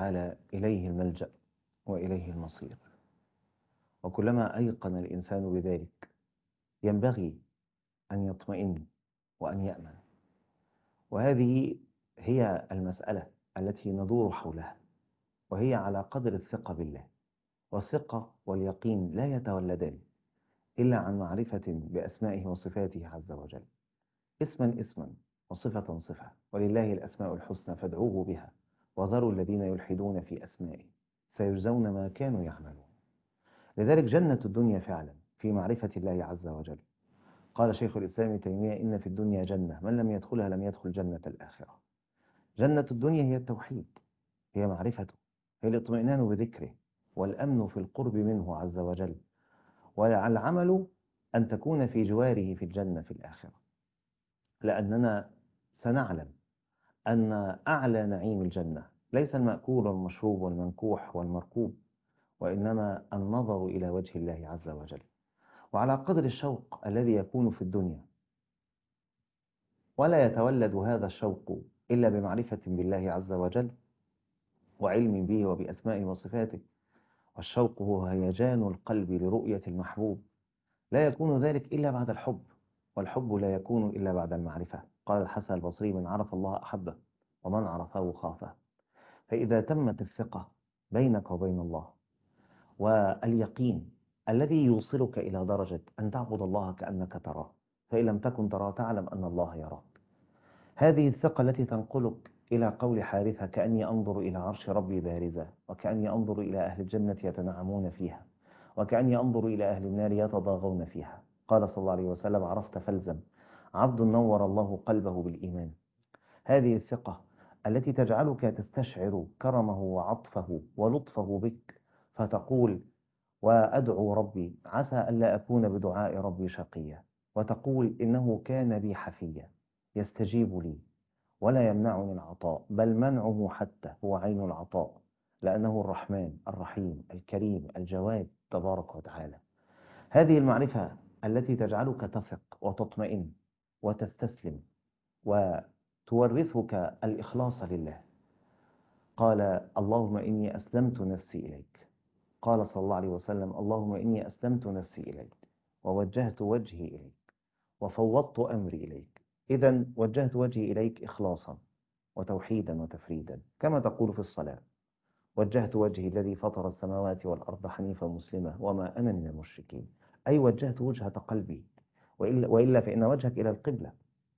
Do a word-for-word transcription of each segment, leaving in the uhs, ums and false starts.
وتعالى إليه الملجأ وإليه المصير، وكلما أيقن الإنسان بذلك ينبغي أن يطمئن وأن يأمن. وهذه هي المسألة التي ندور حولها، وهي على قدر الثقة بالله. والثقة واليقين لا يتولدان إلا عن معرفة بأسمائه وصفاته عز وجل، اسما اسما وصفة صفة، ولله الأسماء الحسنى فادعوه بها وذروا الذين يلحدون في أسمائه سيجزون ما كانوا يعملون. لذلك جنة الدنيا فعلا في معرفة الله عز وجل. قال شيخ الإسلام ابن تيمية: إن في الدنيا جنة من لم يدخلها لم يدخل جنة الآخرة. جنة الدنيا هي التوحيد، هي معرفته، هي الاطمئنان بذكره والأمن في القرب منه عز وجل، والعمل أن تكون في جواره في الجنة في الآخرة، لأننا سنعلم أن أعلى نعيم الجنة ليس المأكول والمشروب والمنكوح والمركوب، وإنما النظر إلى وجه الله عز وجل. وعلى قدر الشوق الذي يكون في الدنيا، ولا يتولد هذا الشوق إلا بمعرفة بالله عز وجل وعلم به وبأسمائه وصفاته، والشوق هو هيجان القلب لرؤية المحبوب، لا يكون ذلك إلا بعد الحب، والحب لا يكون إلا بعد المعرفة. قال الحسن البصري: من عرف الله أحبه ومن عرفه خافه. فإذا تمت الثقة بينك وبين الله واليقين الذي يوصلك إلى درجة أن تعبد الله كأنك تراه، فإن لم تكن تراه تعلم أن الله يراك، هذه الثقة التي تنقلك إلى قول حارثة: كأني أنظر إلى عرش ربي بارزا، وكأني أنظر إلى أهل الجنة يتنعمون فيها، وكأني أنظر إلى أهل النار يتضاغون فيها. قال صلى الله عليه وسلم: عرفت فالزم، عبد نور الله قلبه بالإيمان. هذه الثقة التي تجعلك تستشعر كرمه وعطفه ولطفه بك، فتقول: وأدعو ربي عسى ألا أكون بدعاء ربي شقيا، وتقول: إنه كان بي حفيا يستجيب لي ولا يمنعني العطاء، بل منعه حتى هو عين العطاء، لأنه الرحمن الرحيم الكريم الجواد تبارك وتعالى. هذه المعرفة التي تجعلك تثق وتطمئن وتستسلم وتورثك الإخلاص لله. قال: اللهم إني أسلمت نفسي إليك. قال صلى الله عليه وسلم: اللهم إني أسلمت نفسي إليك ووجهت وجهي إليك وفوضت أمري إليك. إذن وجهت وجهي إليك إخلاصا وتوحيدا وتفريدا، كما تقول في الصلاة: وجهت وجهي الذي فطر السماوات والأرض حنيفا مسلما وما أنا من المشركين. أي وجهت وجهة قلبي، وإلا, وإلا فإن وجهك إلى القبلة،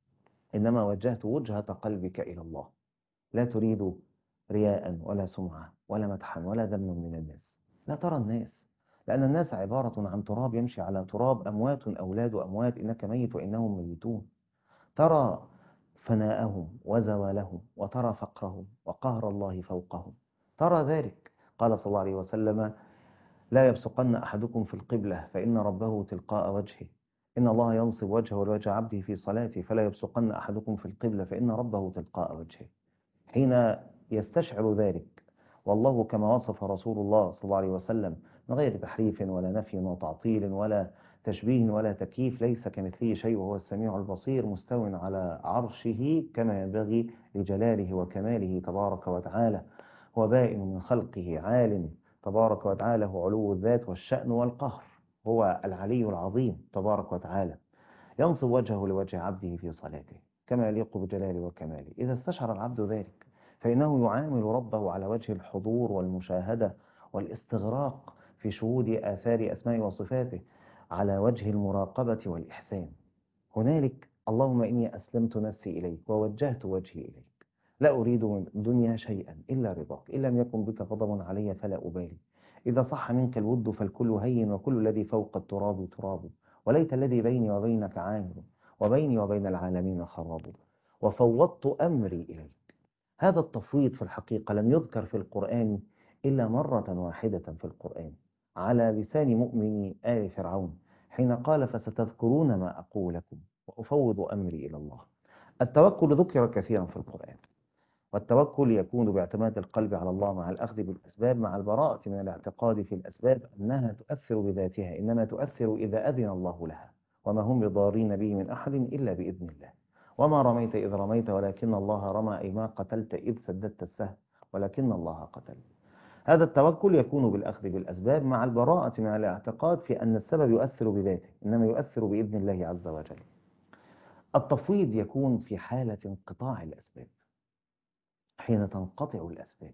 إنما وجهت وجهة قلبك إلى الله. لا تريد رياء ولا سمعة ولا مدحا ولا ذم من الناس. لا ترى الناس، لأن الناس عبارة عن تراب يمشي على تراب، أموات أولاد أموات، إنك ميت وإنهم ميتون. ترى فناءهم وزوالهم، وترى فقرهم وقهر الله فوقهم، ترى ذلك. قال صلى الله عليه وسلم: لا يبصقن أحدكم في القبلة فإن ربه تلقاء وجهه، إن الله ينصب وجهه لوجه عبده في صلاته، فلا يبصقن أحدكم في القبلة فإن ربه تلقاء وجهه. حين يستشعر ذلك، والله كما وصف رسول الله صلى الله عليه وسلم من غير تحريف ولا نفي وتعطيل ولا تشبيه ولا تكييف: ليس كمثله شيء وهو السميع البصير، مستو على عرشه كما ينبغي لجلاله وكماله تبارك وتعالى، هو بائن من خلقه، عالم تبارك وتعالى، هو علو الذات والشأن والقهر، هو العلي العظيم تبارك وتعالى. ينصب وجهه لوجه عبده في صلاته كما يليق بجلاله وكماله. إذا استشعر العبد ذلك فإنه يعامل ربه على وجه الحضور والمشاهدة والاستغراق في شهود آثار أسماء وصفاته، على وجه المراقبة والإحسان. هنالك اللهم إني أسلمت نفسي إليك ووجهت وجهي إليك، لا أريد من الدنيا شيئا إلا رضاك، إن لم يكن بك غضب علي فلا أبالي، إذا صح منك الود فالكل هين، وكل الذي فوق التراب تراب، وليت الذي بيني وبينك عامر، وبيني وبين العالمين خراب، وفوضت أمري إليك. هذا التفويض في الحقيقة لم يذكر في القرآن إلا مرة واحدة في القرآن، على لسان مؤمن آل فرعون حين قال: فستذكرون ما أقول لكم وأفوض أمري إلى الله. التوكل ذكر كثيرا في القرآن، والتوكل يكون باعتماد القلب على الله مع الأخذ بالأسباب، مع البراءة من الاعتقاد في الأسباب أنها تؤثر بذاتها، إنما تؤثر إذا أذن الله لها، وما هم بضارين به من أحد إلا بإذن الله. وما رميت إذ رميت ولكن الله رمى، أي ما قتلت إذ سددت السهم، ولكن الله قتل. هذا التوكل يكون بالأخذ بالأسباب مع البراءة من الاعتقاد في أن السبب يؤثر بذاته، إنما يؤثر بإذن الله عز وجل. التفويض يكون في حالة انقطاع الأسباب. حين تنقطع الأسباب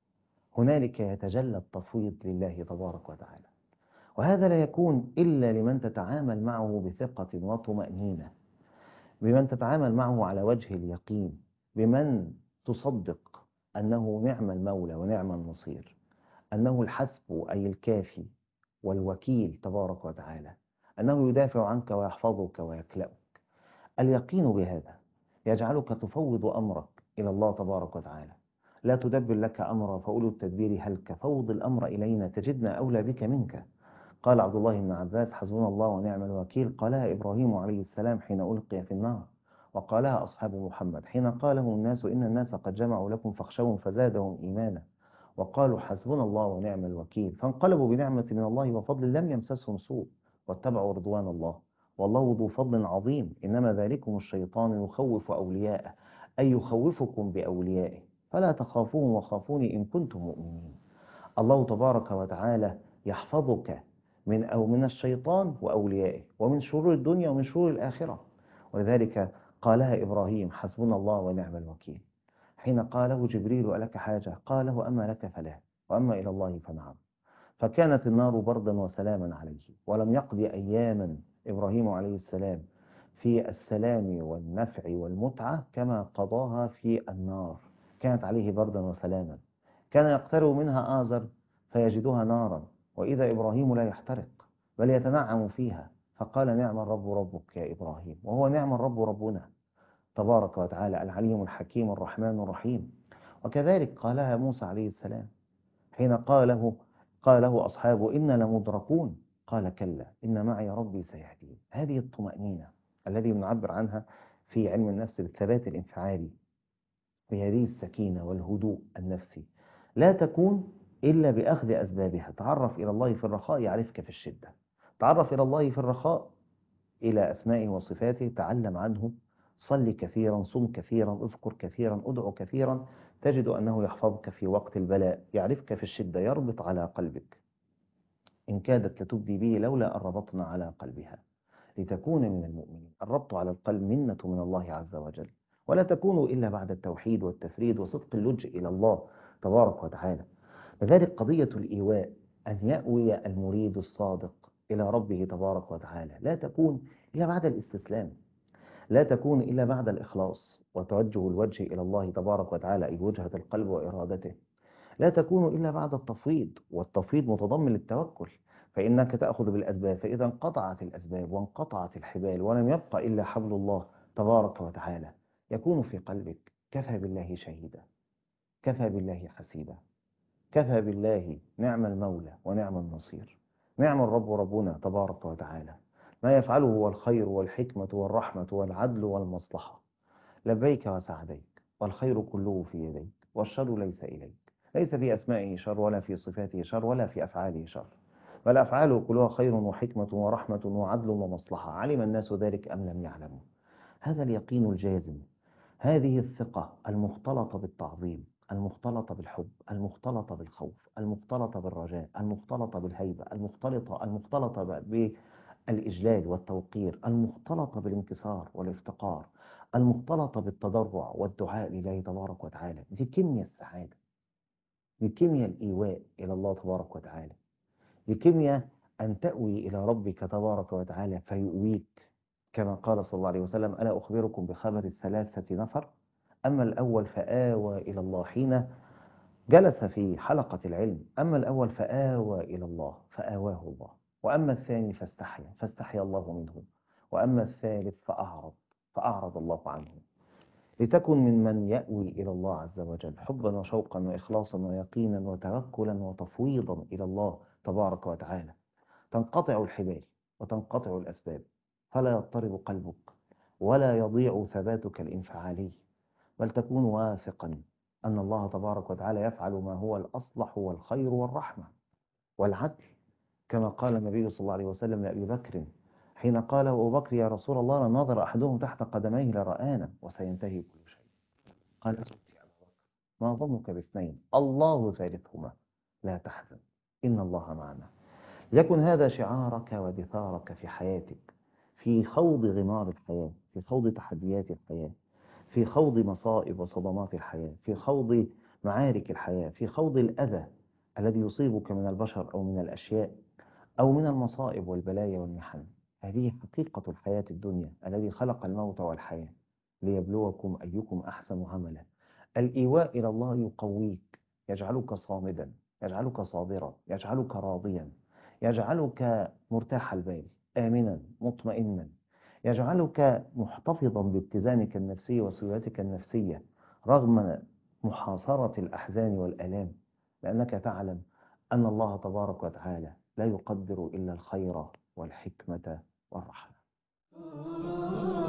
هنالك يتجلى التفويض لله تبارك وتعالى، وهذا لا يكون إلا لمن تتعامل معه بثقة وطمأنينة، بمن تتعامل معه على وجه اليقين، بمن تصدق أنه نعم المولى ونعم النصير، أنه الحسب أي الكافي والوكيل تبارك وتعالى، أنه يدافع عنك ويحفظك ويكلأك. اليقين بهذا يجعلك تفوض أمرك إلى الله تبارك وتعالى. لا تدبر لك أمرا فأولو التدبير هلك، فوض الأمر إلينا تجدنا أولى بك منك. قال عبد الله بن عباس: حسبنا الله ونعم الوكيل. قالها إبراهيم عليه السلام حين ألقي في النار، وقالها أصحاب محمد حين قاله الناس إن الناس قد جمعوا لكم فاخشوهم فزادهم إيمانا، وقالوا حسبنا الله ونعم الوكيل، فانقلبوا بنعمة من الله وفضل لم يمسسهم سوء واتبعوا رضوان الله، والله ذو فضل عظيم. إنما ذلكم الشيطان يخوف أولياءه، أي يخوفكم بأوليائه، فلا تخافوهم وخافوني إن كنتم مؤمنين. الله تبارك وتعالى يحفظك من أو من الشيطان وأوليائه، ومن شرور الدنيا ومن شرور الآخرة. ولذلك قالها إبراهيم: حسبنا الله ونعم الوكيل. حين قاله جبريل: ألك حاجة؟ قاله: أما لك فلا، وأما إلى الله فنعم. فكانت النار بردا وسلاما عليه، ولم يقضي أياما إبراهيم عليه السلام في السلام والنفع والمتعة كما قضاها في النار، كانت عليه بردا وسلاما. كان يقترب منها آزر فيجدها نارا، وإذا إبراهيم لا يحترق بل يتنعم فيها، فقال: نعم الرب ربك يا إبراهيم، وهو نعم الرب ربنا تبارك وتعالى، العليم الحكيم الرحمن الرحيم. وكذلك قالها موسى عليه السلام حين قاله قاله أصحابه: إن لمدركون، قال: كلا إن معي ربي سيهدين. هذه الطمأنينة الذي نعبر عنها في علم النفس بالثبات الانفعالي، بهذه السكينة والهدوء النفسي، لا تكون إلا بأخذ أسبابها. تعرف إلى الله في الرخاء يعرفك في الشدة. تعرف إلى الله في الرخاء إلى أسمائه وصفاته، تعلم عنه، صل كثيرا، صم كثيرا، اذكر كثيرا، ادعو كثيرا، تجد أنه يحفظك في وقت البلاء، يعرفك في الشدة، يربط على قلبك. إن كادت لتبدي به لولا أن ربطنا على قلبها لتكون من المؤمنين. الربط على القلب منة من الله عز وجل، ولا تكون إلا بعد التوحيد والتفريد وصدق اللجء إلى الله تبارك وتعالى. لذلك قضية الإيواء، أن يأوي المريد الصادق إلى ربه تبارك وتعالى، لا تكون إلا بعد الاستسلام، لا تكون إلا بعد الإخلاص وتوجه الوجه إلى الله تبارك وتعالى، أي وجهة القلب وإرادته. لا تكون إلا بعد التفويض، والتفويض متضمن للتوكل، فإنك تأخذ بالأسباب، فإذا انقطعت الأسباب وانقطعت الحبال ولم يبقى إلا حبل الله تبارك وتعالى، يكون في قلبك: كفى بالله شهيدا، كفى بالله حسيبا، كفى بالله نعم المولى ونعم النصير، نعم الرب ربنا تبارك وتعالى، ما يفعله هو الخير والحكمة والرحمة والعدل والمصلحة. لبيك وسعديك، والخير كله في يديك، والشر ليس إليك. ليس في أسمائه شر، ولا في صفاته شر، ولا في أفعاله شر، بل أفعاله كلها خير وحكمة ورحمة وعدل ومصلحة، علم الناس ذلك أم لم يعلموا. هذا اليقين الجازم، هذه الثقة المختلطة بالتعظيم، المختلطة بالحب، المختلطة بالخوف، المختلطة بالرجاء، المختلطة بالهيبة، المختلطة المختلطة بالإجلال والتوقير، المختلطة بالانكسار والافتقار، المختلطة بالتضرع والدعاء لله تبارك وتعالى. دي كيمياء السعادة، دي كيمياء الإيواء إلى الله تبارك وتعالى، دي كيمياء أن تأوي إلى ربك تبارك وتعالى فيؤويك، كما قال صلى الله عليه وسلم: ألا أخبركم بخبر الثلاثة نفر؟ أما الأول فآوى إلى الله حين جلس في حلقة العلم، أما الأول فآوى إلى الله فآواه الله، وأما الثاني فاستحيا فاستحيا الله منه، وأما الثالث فأعرض فأعرض الله عنه. لتكن ممن يأوي إلى الله عز وجل حبا وشوقا وإخلاصا ويقينا وتوكلا وتفويضا إلى الله تبارك وتعالى. تنقطع الحبال وتنقطع الأسباب، فلا يضطرب قلبك ولا يضيع ثباتك الانفعالي، بل تكون واثقا أن الله تبارك وتعالى يفعل ما هو الأصلح والخير والرحمة والعدل، كما قال النبي صلى الله عليه وسلم لأبي بكر حين قال أبو بكر: يا رسول الله، لنظر أحدهم تحت قدميه لرآنا وسينتهي كل شيء. قال: أصبت يا أبا بكر، ما ظنك باثنين الله ثالثهما لا تحزن إن الله معنا. يكن هذا شعارك ودثارك في حياتك، في خوض غمار الحياة، في خوض تحديات الحياة، في خوض مصائب وصدمات الحياة، في خوض معارك الحياة، في خوض الأذى الذي يصيبك من البشر أو من الأشياء أو من المصائب والبلايا والمحن. هذه حقيقة الحياة الدنيا، الذي خلق الموت والحياة ليبلوكم أيكم أحسن عملا. الإيواء إلى الله يقويك، يجعلك صامدا، يجعلك صابرا، يجعلك راضيا، يجعلك مرتاح البال، آمنا مطمئنا، يجعلك محتفظا باتزانك النفسي وسويتك النفسية رغم محاصرة الأحزان والآلام، لأنك تعلم أن الله تبارك وتعالى لا يقدر إلا الخير والحكمة والرحمة.